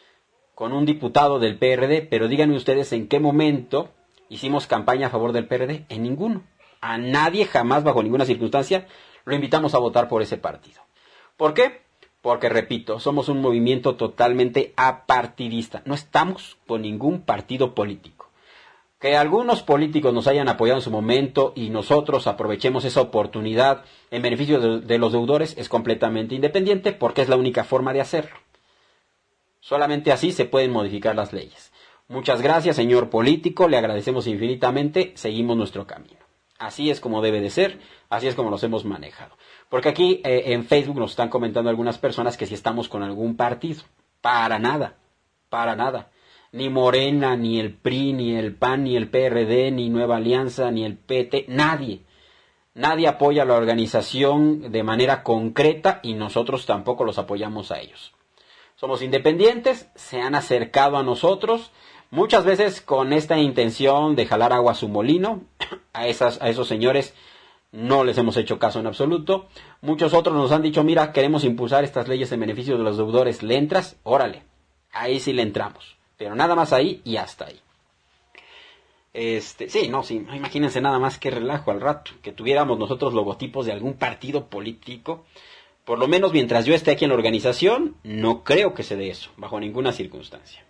con un diputado del P R D, pero díganme ustedes en qué momento hicimos campaña a favor del P R D. En ninguno. A nadie jamás, bajo ninguna circunstancia, lo invitamos a votar por ese partido. ¿Por qué? Porque, repito, somos un movimiento totalmente apartidista. No estamos con ningún partido político. Que algunos políticos nos hayan apoyado en su momento y nosotros aprovechemos esa oportunidad en beneficio de, de los deudores es completamente independiente porque es la única forma de hacerlo. Solamente así se pueden modificar las leyes. Muchas gracias, señor político, le agradecemos infinitamente, seguimos nuestro camino. Así es como debe de ser, así es como nos hemos manejado. Porque aquí eh, en Facebook nos están comentando algunas personas que si estamos con algún partido. Para nada, para nada. Ni Morena, ni el P R I, ni el P A N, ni el P R D, ni Nueva Alianza, ni el P T, nadie. Nadie apoya a la organización de manera concreta y nosotros tampoco los apoyamos a ellos. Somos independientes, se han acercado a nosotros, muchas veces con esta intención de jalar agua a su molino. A, esas, a esos señores no les hemos hecho caso en absoluto. Muchos otros nos han dicho, mira, queremos impulsar estas leyes en beneficio de los deudores. ¿Le entras? Órale, ahí sí le entramos. Pero nada más ahí y hasta ahí. Este, sí, no, sí, imagínense nada más que relajo al rato, que tuviéramos nosotros logotipos de algún partido político. Por lo menos mientras yo esté aquí en la organización, no creo que se dé eso, bajo ninguna circunstancia.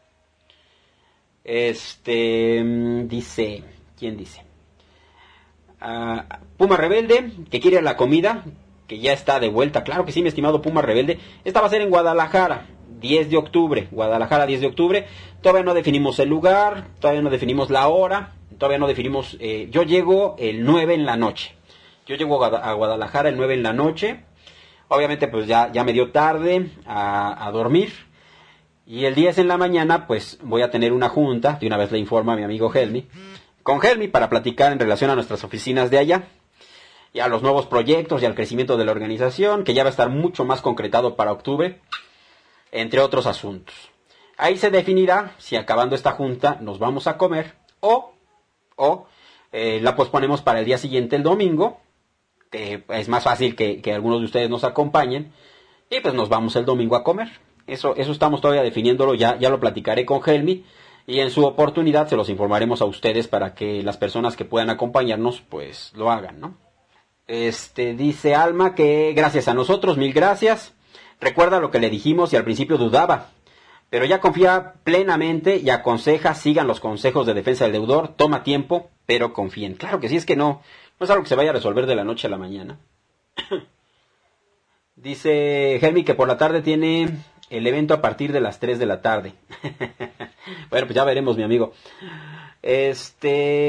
Este, dice, ¿quién dice? Uh, Puma Rebelde, que quiere la comida, que ya está de vuelta. Claro que sí, mi estimado Puma Rebelde. Esta va a ser en Guadalajara. diez de octubre, Guadalajara diez de octubre, todavía no definimos el lugar, todavía no definimos la hora, todavía no definimos, eh, yo llego el nueve en la noche, yo llego a Guadalajara el nueve en la noche, obviamente pues ya, ya me dio tarde a, a dormir, y el diez en la mañana pues voy a tener una junta, de una vez le informo a mi amigo Helmi, con Helmi para platicar en relación a nuestras oficinas de allá, y a los nuevos proyectos y al crecimiento de la organización, que ya va a estar mucho más concretado para octubre, entre otros asuntos. Ahí se definirá si acabando esta junta nos vamos a comer o, o eh, la posponemos para el día siguiente, el domingo, que es más fácil que, que algunos de ustedes nos acompañen, y pues nos vamos el domingo a comer. Eso, eso estamos todavía definiéndolo, ya, ya lo platicaré con Helmi, y en su oportunidad se los informaremos a ustedes para que las personas que puedan acompañarnos, pues lo hagan, ¿no? Este, dice Alma que gracias a nosotros, mil gracias. Recuerda lo que le dijimos y al principio dudaba, pero ya confía plenamente y aconseja, sigan los consejos de defensa del deudor, toma tiempo, pero confíen. Claro que sí, es que no, no es algo que se vaya a resolver de la noche a la mañana. Dice Helmi que por la tarde tiene el evento a partir de las tres de la tarde. Bueno, pues ya veremos, mi amigo. Este,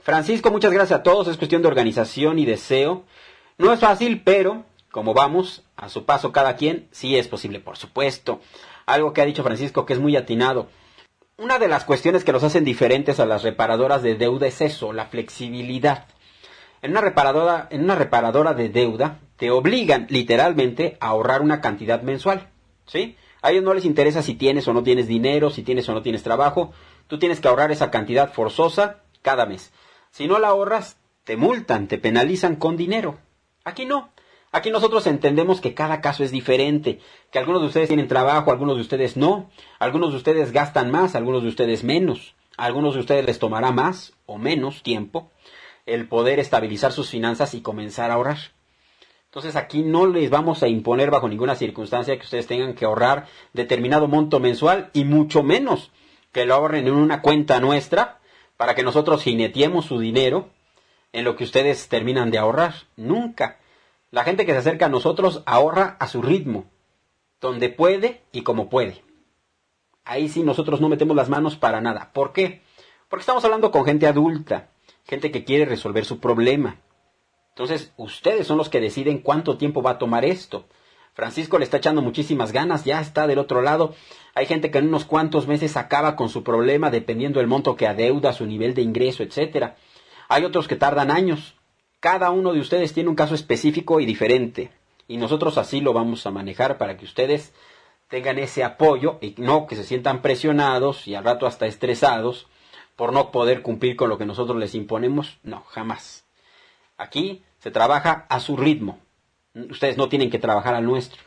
Francisco, muchas gracias a todos. Es cuestión de organización y deseo. No es fácil, pero como vamos, a su paso cada quien, sí es posible, por supuesto. Algo que ha dicho Francisco que es muy atinado. Una de las cuestiones que los hacen diferentes a las reparadoras de deuda es eso, la flexibilidad. En una reparadora, en una reparadora de deuda te obligan literalmente a ahorrar una cantidad mensual, ¿sí? A ellos no les interesa si tienes o no tienes dinero, si tienes o no tienes trabajo. Tú tienes que ahorrar esa cantidad forzosa cada mes. Si no la ahorras, te multan, te penalizan con dinero. Aquí no. Aquí nosotros entendemos que cada caso es diferente, que algunos de ustedes tienen trabajo, algunos de ustedes no, algunos de ustedes gastan más, algunos de ustedes menos, a algunos de ustedes les tomará más o menos tiempo el poder estabilizar sus finanzas y comenzar a ahorrar. Entonces aquí no les vamos a imponer bajo ninguna circunstancia que ustedes tengan que ahorrar determinado monto mensual y mucho menos que lo ahorren en una cuenta nuestra para que nosotros jineteemos su dinero en lo que ustedes terminan de ahorrar. Nunca. La gente que se acerca a nosotros ahorra a su ritmo, donde puede y como puede. Ahí sí nosotros no metemos las manos para nada. ¿Por qué? Porque estamos hablando con gente adulta, gente que quiere resolver su problema. Entonces, ustedes son los que deciden cuánto tiempo va a tomar esto. Francisco le está echando muchísimas ganas, ya está del otro lado. Hay gente que en unos cuantos meses acaba con su problema dependiendo del monto que adeuda, su nivel de ingreso, etcétera. Hay otros que tardan años. Cada uno de ustedes tiene un caso específico y diferente. Y nosotros así lo vamos a manejar para que ustedes tengan ese apoyo y no que se sientan presionados y al rato hasta estresados por no poder cumplir con lo que nosotros les imponemos. No, jamás. Aquí se trabaja a su ritmo. Ustedes no tienen que trabajar al nuestro.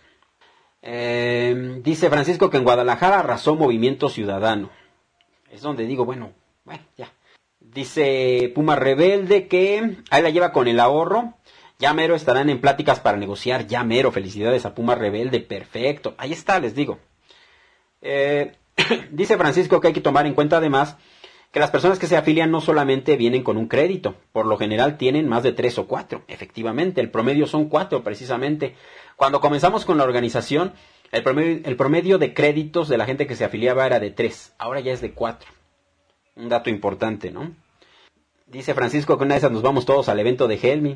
Eh, dice Francisco que en Guadalajara arrasó Movimiento Ciudadano. Es donde digo, bueno, bueno, ya. Dice Puma Rebelde que ahí la lleva con el ahorro. Ya mero estarán en pláticas para negociar. Ya mero, felicidades a Puma Rebelde, perfecto. Ahí está, les digo. Eh, dice Francisco que hay que tomar en cuenta además que las personas que se afilian no solamente vienen con un crédito. Por lo general tienen más de tres o cuatro. Efectivamente, el promedio son cuatro precisamente. Cuando comenzamos con la organización, el promedio, el promedio de créditos de la gente que se afiliaba era de tres. Ahora ya es de cuatro. Un dato importante, ¿no? Dice Francisco que una de esas nos vamos todos al evento de Helmi.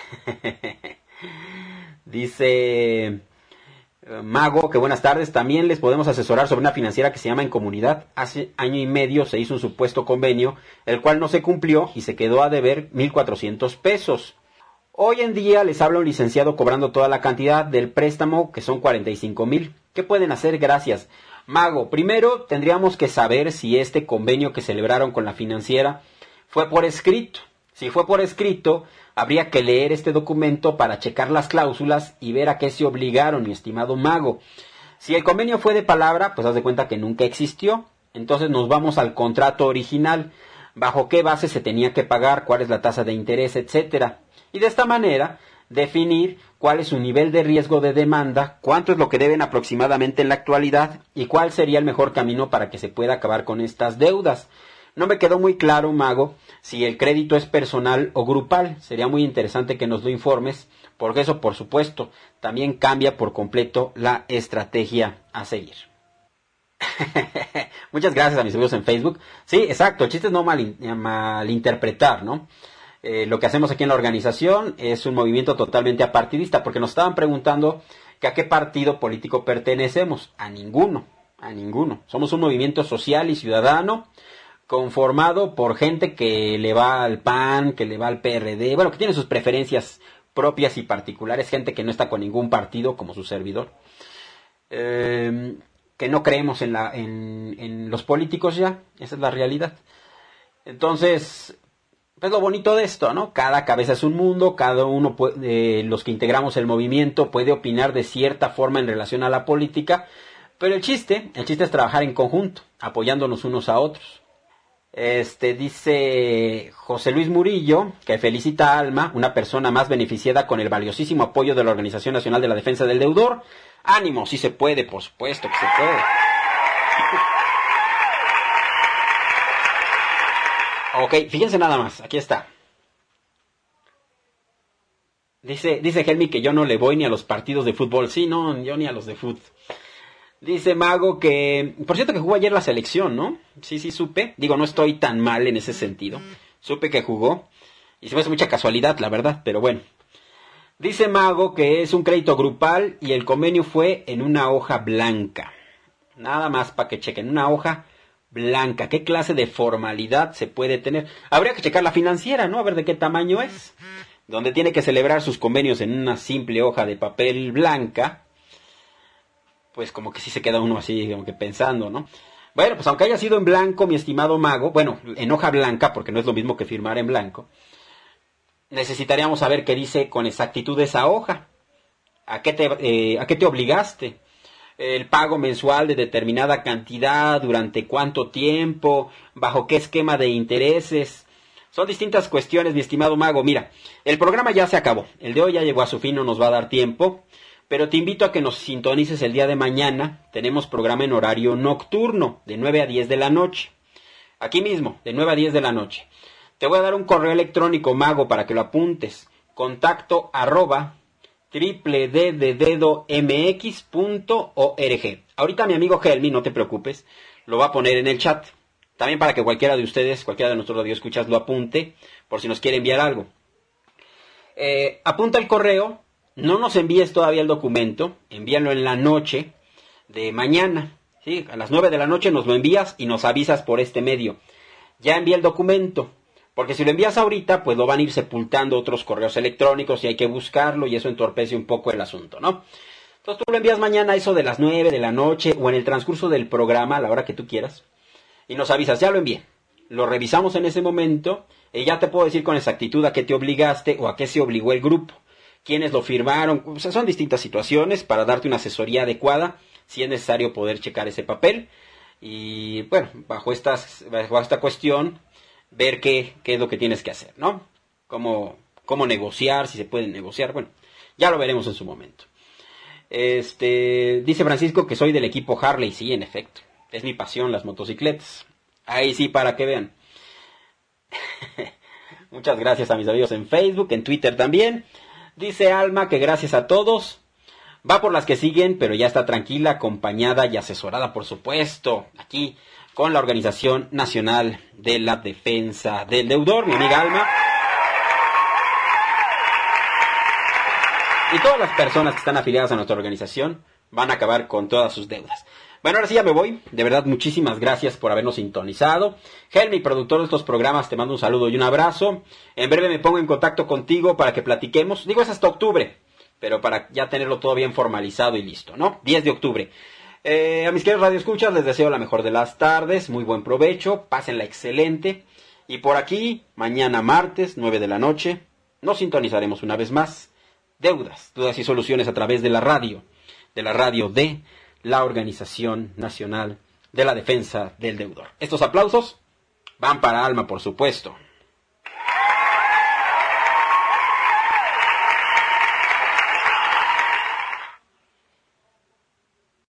Dice Mago que buenas tardes. También les podemos asesorar sobre una financiera que se llama En Comunidad. Hace año y medio se hizo un supuesto convenio, el cual no se cumplió y se quedó a deber mil cuatrocientos pesos. Hoy en día les habla un licenciado cobrando toda la cantidad del préstamo, que son cuarenta y cinco mil. ¿Qué pueden hacer? Gracias. Mago, primero tendríamos que saber si este convenio que celebraron con la financiera fue por escrito. Si fue por escrito, habría que leer este documento para checar las cláusulas y ver a qué se obligaron, mi estimado Mago. Si el convenio fue de palabra, pues haz de cuenta que nunca existió. Entonces nos vamos al contrato original. Bajo qué base se tenía que pagar, cuál es la tasa de interés, etcétera. Y de esta manera definir cuál es su nivel de riesgo de demanda, cuánto es lo que deben aproximadamente en la actualidad y cuál sería el mejor camino para que se pueda acabar con estas deudas. No me quedó muy claro, Mago, si el crédito es personal o grupal. Sería muy interesante que nos lo informes, porque eso, por supuesto, también cambia por completo la estrategia a seguir. Muchas gracias a mis amigos en Facebook. Sí, exacto, el chiste es no mal, malinterpretar, ¿no? Eh, lo que hacemos aquí en la organización es un movimiento totalmente apartidista, porque nos estaban preguntando que a qué partido político pertenecemos. A ninguno, a ninguno. Somos un movimiento social y ciudadano conformado por gente que le va al P A N, que le va al P R D, bueno, que tiene sus preferencias propias y particulares, gente que no está con ningún partido como su servidor, eh, que no creemos en, la, en, en los políticos ya, esa es la realidad. Entonces, pues lo bonito de esto, ¿no? Cada cabeza es un mundo, cada uno, puede, eh, los que integramos el movimiento, puede opinar de cierta forma en relación a la política, pero el chiste, el chiste es trabajar en conjunto, apoyándonos unos a otros. Este dice José Luis Murillo, que felicita a Alma, una persona más beneficiada con el valiosísimo apoyo de la Organización Nacional de la Defensa del Deudor. Ánimo, sí se puede, por supuesto que se puede. Ok, fíjense nada más, aquí está. Dice, dice Helmi que yo no le voy ni a los partidos de fútbol. Sí, no, yo ni a los de fútbol. Dice Mago que, por cierto que jugó ayer la selección, ¿no? Sí, sí, supe. Digo, no estoy tan mal en ese sentido. supe que jugó y se me hace mucha casualidad, la verdad, pero bueno. Dice Mago que es un crédito grupal y el convenio fue en una hoja blanca. Nada más para que chequen, una hoja blanca. ¿Qué clase de formalidad se puede tener? Habría que checar la financiera, ¿no? A ver de qué tamaño es. Donde tiene que celebrar sus convenios en una simple hoja de papel blanca, pues como que sí se queda uno así, como que pensando, ¿no? Bueno, pues aunque haya sido en blanco, mi estimado Mago, bueno, en hoja blanca, porque no es lo mismo que firmar en blanco, necesitaríamos saber qué dice con exactitud esa hoja. ¿A qué te, eh, ¿a qué te obligaste? El pago mensual de determinada cantidad, durante cuánto tiempo, bajo qué esquema de intereses. Son distintas cuestiones, mi estimado Mago. Mira, el programa ya se acabó. El de hoy ya llegó a su fin, no nos va a dar tiempo. Pero te invito a que nos sintonices el día de mañana. Tenemos programa en horario nocturno, de nueve a diez de la noche. Aquí mismo, de nueve a diez de la noche. Te voy a dar un correo electrónico, Mago, para que lo apuntes. Contacto arroba triple d de dedo mx punto org. Ahorita mi amigo Helmi, no te preocupes, lo va a poner en el chat. También para que cualquiera de ustedes, cualquiera de nuestros radioescuchas lo apunte, por si nos quiere enviar algo. Eh, apunta el correo, no nos envíes todavía el documento, envíalo en la noche de mañana. ¿Sí? A las nueve de la noche nos lo envías y nos avisas por este medio. Ya envié el documento. Porque si lo envías ahorita, pues lo van a ir sepultando otros correos electrónicos y hay que buscarlo y eso entorpece un poco el asunto, ¿no? Entonces tú lo envías mañana a eso de las nueve de la noche o en el transcurso del programa, a la hora que tú quieras, y nos avisas, ya lo envié. Lo revisamos en ese momento y ya te puedo decir con exactitud a qué te obligaste o a qué se obligó el grupo, quiénes lo firmaron. O sea, son distintas situaciones para darte una asesoría adecuada, si es necesario poder checar ese papel. Y bueno, bajo, estas, bajo esta cuestión, ver qué, qué es lo que tienes que hacer, ¿no? Cómo, cómo negociar, si se puede negociar, bueno, ya lo veremos en su momento. Este, dice Francisco que soy del equipo Harley, sí, en efecto, es mi pasión las motocicletas. Ahí sí, para que vean. Muchas gracias a mis amigos en Facebook, en Twitter también. Dice Alma que gracias a todos. Va por las que siguen, pero ya está tranquila, acompañada y asesorada, por supuesto, aquí con la Organización Nacional de la Defensa del Deudor, mi amiga Alma. Y todas las personas que están afiliadas a nuestra organización van a acabar con todas sus deudas. Bueno, ahora sí ya me voy. De verdad, muchísimas gracias por habernos sintonizado. Helmi, productor de estos programas, te mando un saludo y un abrazo. En breve me pongo en contacto contigo para que platiquemos. Digo, es hasta octubre, pero para ya tenerlo todo bien formalizado y listo, ¿no? diez de octubre. Eh, a mis queridos radioescuchas les deseo la mejor de las tardes, muy buen provecho, pásenla excelente. Y por aquí, mañana martes, nueve de la noche, nos sintonizaremos una vez más. Deudas, dudas y soluciones a través de la radio, de la radio de la Organización Nacional de la Defensa del Deudor. Estos aplausos van para Alma, por supuesto.